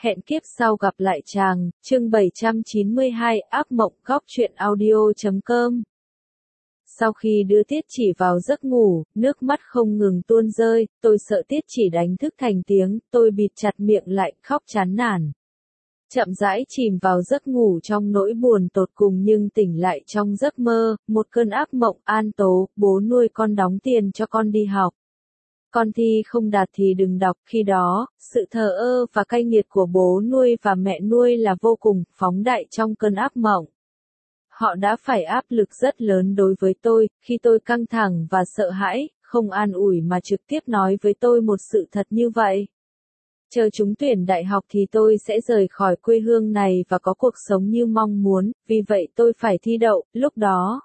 Hẹn kiếp sau gặp lại chàng, chương 792, ác mộng, góc truyện audio.com. Sau khi đưa Tiết Chỉ vào giấc ngủ, nước mắt không ngừng tuôn rơi, tôi sợ Tiết Chỉ đánh thức thành tiếng, tôi bịt chặt miệng lại, khóc chán nản. Chậm rãi chìm vào giấc ngủ trong nỗi buồn tột cùng nhưng tỉnh lại trong giấc mơ, một cơn ác mộng. An Tố, bố nuôi con đóng tiền cho con đi học. Con thi không đạt thì đừng đọc. Khi đó, sự thờ ơ và cay nghiệt của bố nuôi và mẹ nuôi là vô cùng phóng đại trong cơn ác mộng. Họ đã phải áp lực rất lớn đối với tôi, khi tôi căng thẳng và sợ hãi, không an ủi mà trực tiếp nói với tôi một sự thật như vậy. Chờ trúng tuyển đại học thì tôi sẽ rời khỏi quê hương này và có cuộc sống như mong muốn, vì vậy tôi phải thi đậu. Lúc đó,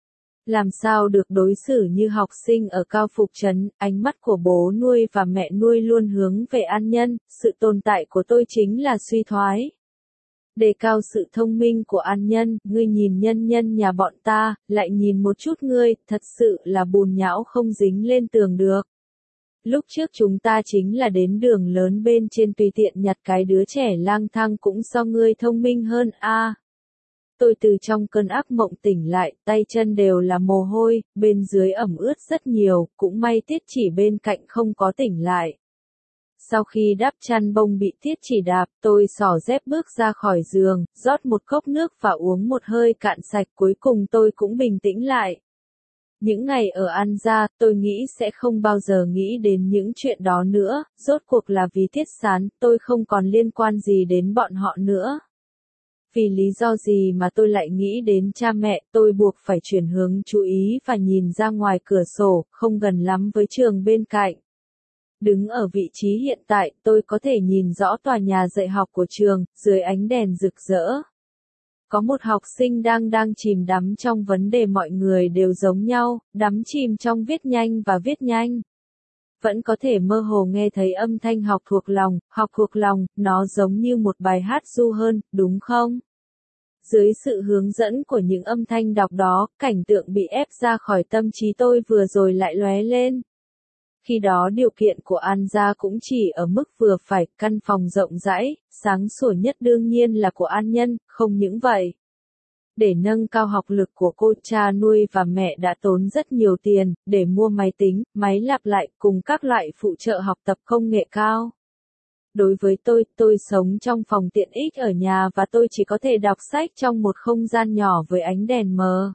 làm sao được đối xử như học sinh ở Cao Phục Trấn, ánh mắt của bố nuôi và mẹ nuôi luôn hướng về An Nhân, sự tồn tại của tôi chính là suy thoái. Đề cao sự thông minh của An Nhân, ngươi nhìn Nhân Nhân nhà bọn ta, lại nhìn một chút ngươi, thật sự là bùn nhão không dính lên tường được. Lúc trước chúng ta chính là đến đường lớn bên trên tùy tiện nhặt cái đứa trẻ lang thang cũng do ngươi thông minh hơn a. Tôi từ trong cơn ác mộng tỉnh lại, tay chân đều là mồ hôi, bên dưới ẩm ướt rất nhiều, cũng may Tiết Chỉ bên cạnh không có tỉnh lại. Sau khi đắp chăn bông bị Tiết Chỉ đạp, tôi xỏ dép bước ra khỏi giường, rót một cốc nước và uống một hơi cạn sạch, cuối cùng tôi cũng bình tĩnh lại. Những ngày ở An Gia, tôi nghĩ sẽ không bao giờ nghĩ đến những chuyện đó nữa, rốt cuộc là vì Tiết Sán, tôi không còn liên quan gì đến bọn họ nữa. Vì lý do gì mà tôi lại nghĩ đến cha mẹ, tôi buộc phải chuyển hướng chú ý và nhìn ra ngoài cửa sổ, không gần lắm với trường bên cạnh. Đứng ở vị trí hiện tại, tôi có thể nhìn rõ tòa nhà dạy học của trường, dưới ánh đèn rực rỡ. Có một học sinh đang chìm đắm trong vấn đề mọi người đều giống nhau, đắm chìm trong viết nhanh và viết nhanh. Vẫn có thể mơ hồ nghe thấy âm thanh học thuộc lòng, nó giống như một bài hát ru hơn, đúng không? Dưới sự hướng dẫn của những âm thanh đọc đó, cảnh tượng bị ép ra khỏi tâm trí tôi vừa rồi lại lóe lên. Khi đó điều kiện của An Gia cũng chỉ ở mức vừa phải, căn phòng rộng rãi, sáng sủa nhất đương nhiên là của An Nhân, không những vậy. Để nâng cao học lực của cô, cha nuôi và mẹ đã tốn rất nhiều tiền, để mua máy tính, máy lặp lại, cùng các loại phụ trợ học tập công nghệ cao. Đối với tôi sống trong phòng tiện ích ở nhà và tôi chỉ có thể đọc sách trong một không gian nhỏ với ánh đèn mờ.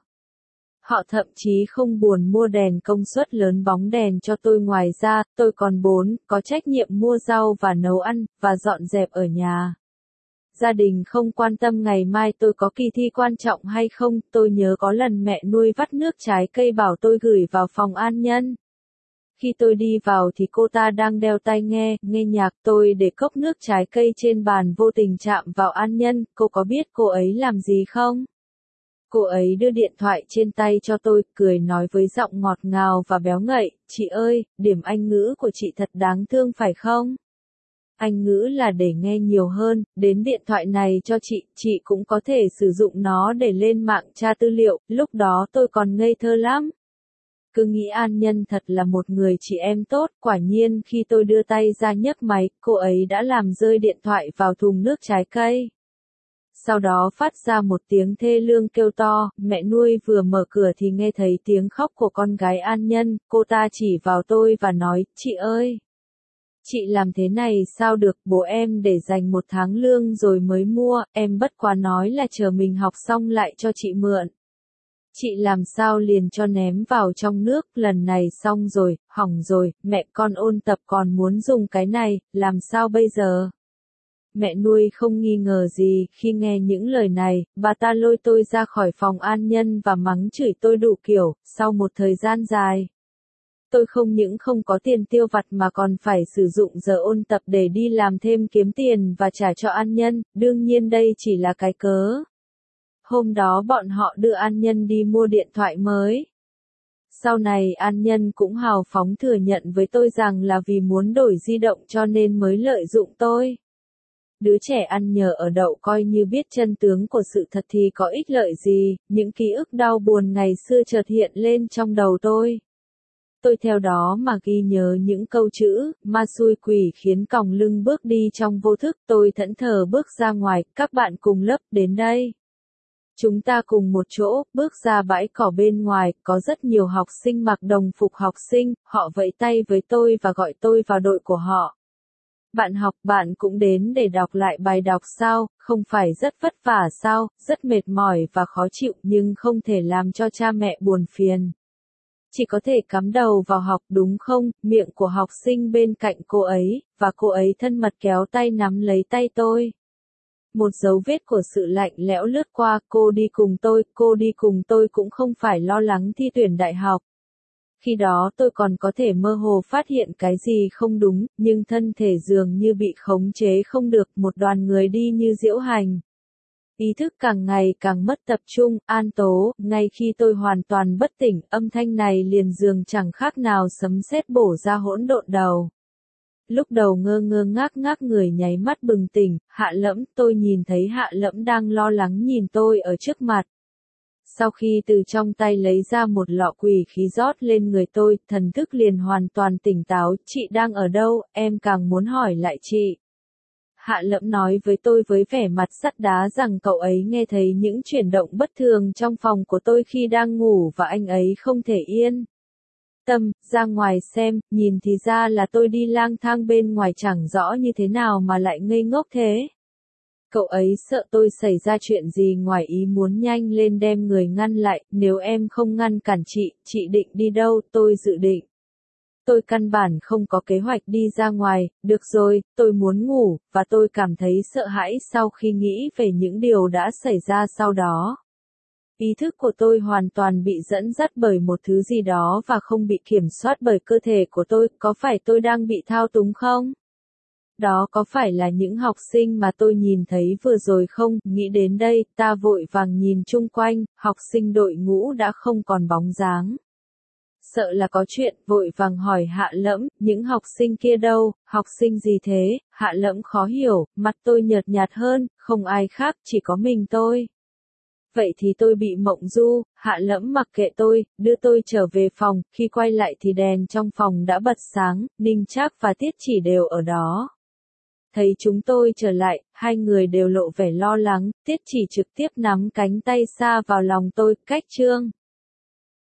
Họ thậm chí không buồn mua đèn công suất lớn bóng đèn cho tôi, ngoài ra, tôi còn có trách nhiệm mua rau và nấu ăn, và dọn dẹp ở nhà. Gia đình không quan tâm ngày mai tôi có kỳ thi quan trọng hay không, tôi nhớ có lần mẹ nuôi vắt nước trái cây bảo tôi gửi vào phòng An Nhân. Khi tôi đi vào thì cô ta đang đeo tai nghe nhạc, tôi để cốc nước trái cây trên bàn vô tình chạm vào An Nhân, cô có biết cô ấy làm gì không? Cô ấy đưa điện thoại trên tay cho tôi, cười nói với giọng ngọt ngào và béo ngậy, chị ơi, điểm Anh ngữ của chị thật đáng thương phải không? Anh ngữ là để nghe nhiều hơn, đến điện thoại này cho chị cũng có thể sử dụng nó để lên mạng tra tư liệu, lúc đó tôi còn ngây thơ lắm. Cứ nghĩ An Nhân thật là một người chị em tốt, quả nhiên khi tôi đưa tay ra nhấc máy, cô ấy đã làm rơi điện thoại vào thùng nước trái cây. Sau đó phát ra một tiếng thê lương kêu to, mẹ nuôi vừa mở cửa thì nghe thấy tiếng khóc của con gái An Nhân, cô ta chỉ vào tôi và nói, chị ơi! Chị làm thế này sao được, bố em để dành 1 tháng lương rồi mới mua, em bất quá nói là chờ mình học xong lại cho chị mượn. Chị làm sao liền cho ném vào trong nước, lần này xong rồi, hỏng rồi, mẹ con ôn tập còn muốn dùng cái này, làm sao bây giờ? Mẹ nuôi không nghi ngờ gì, khi nghe những lời này, bà ta lôi tôi ra khỏi phòng An Nhân và mắng chửi tôi đủ kiểu. Sau một thời gian dài, tôi không những không có tiền tiêu vặt mà còn phải sử dụng giờ ôn tập để đi làm thêm kiếm tiền và trả cho An Nhân, đương nhiên đây chỉ là cái cớ. Hôm đó bọn họ đưa An Nhân đi mua điện thoại mới. Sau này An Nhân cũng hào phóng thừa nhận với tôi rằng là vì muốn đổi di động cho nên mới lợi dụng tôi. Đứa trẻ ăn nhờ ở đậu coi như biết chân tướng của sự thật thì có ích lợi gì, những ký ức đau buồn ngày xưa chợt hiện lên trong đầu tôi. Tôi theo đó mà ghi nhớ những câu chữ, ma xui quỷ khiến còng lưng bước đi trong vô thức. Tôi thẫn thờ bước ra ngoài, các bạn cùng lớp đến đây. Chúng ta cùng một chỗ, bước ra bãi cỏ bên ngoài, có rất nhiều học sinh mặc đồng phục học sinh, họ vẫy tay với tôi và gọi tôi vào đội của họ. Bạn học, bạn cũng đến để đọc lại bài đọc sao, không phải rất vất vả sao, rất mệt mỏi và khó chịu nhưng không thể làm cho cha mẹ buồn phiền. Chỉ có thể cắm đầu vào học đúng không, miệng của học sinh bên cạnh cô ấy, và cô ấy thân mật kéo tay nắm lấy tay tôi. Một dấu vết của sự lạnh lẽo lướt qua, cô đi cùng tôi cũng không phải lo lắng thi tuyển đại học. Khi đó tôi còn có thể mơ hồ phát hiện cái gì không đúng, nhưng thân thể dường như bị khống chế không được, một đoàn người đi như diễu hành. Ý thức càng ngày càng mất tập trung, An Tố, ngay khi tôi hoàn toàn bất tỉnh, âm thanh này liền dường chẳng khác nào sấm sét bổ ra hỗn độn đầu. Lúc đầu ngơ ngơ ngác người nháy mắt bừng tỉnh, Hạ Lẫm, tôi nhìn thấy Hạ Lẫm đang lo lắng nhìn tôi ở trước mặt. Sau khi từ trong tay lấy ra một lọ quỷ khí rót lên người tôi, thần thức liền hoàn toàn tỉnh táo, chị đang ở đâu, em càng muốn hỏi lại chị. Hạ Lẫm nói với tôi với vẻ mặt sắt đá rằng cậu ấy nghe thấy những chuyển động bất thường trong phòng của tôi khi đang ngủ và anh ấy không thể yên tâm, ra ngoài xem, nhìn thì ra là tôi đi lang thang bên ngoài chẳng rõ như thế nào mà lại ngây ngốc thế. Cậu ấy sợ tôi xảy ra chuyện gì ngoài ý muốn nhanh lên đem người ngăn lại, nếu em không ngăn cản chị định đi đâu, tôi dự định. Tôi căn bản không có kế hoạch đi ra ngoài, được rồi, tôi muốn ngủ, và tôi cảm thấy sợ hãi sau khi nghĩ về những điều đã xảy ra sau đó. Ý thức của tôi hoàn toàn bị dẫn dắt bởi một thứ gì đó và không bị kiểm soát bởi cơ thể của tôi, có phải tôi đang bị thao túng không? Đó có phải là những học sinh mà tôi nhìn thấy vừa rồi không? Nghĩ đến đây, ta vội vàng nhìn chung quanh, học sinh đội ngũ đã không còn bóng dáng. Sợ là có chuyện, vội vàng hỏi Hạ Lẫm, những học sinh kia đâu, học sinh gì thế? Hạ Lẫm khó hiểu, mặt tôi nhợt nhạt hơn, không ai khác, chỉ có mình tôi. Vậy thì tôi bị mộng du, Hạ Lẫm mặc kệ tôi, đưa tôi trở về phòng, khi quay lại thì đèn trong phòng đã bật sáng, Ninh Trác và Tiết Chỉ đều ở đó. Thấy chúng tôi trở lại, hai người đều lộ vẻ lo lắng, Tiết Chỉ trực tiếp nắm cánh tay xa vào lòng tôi, cách chương.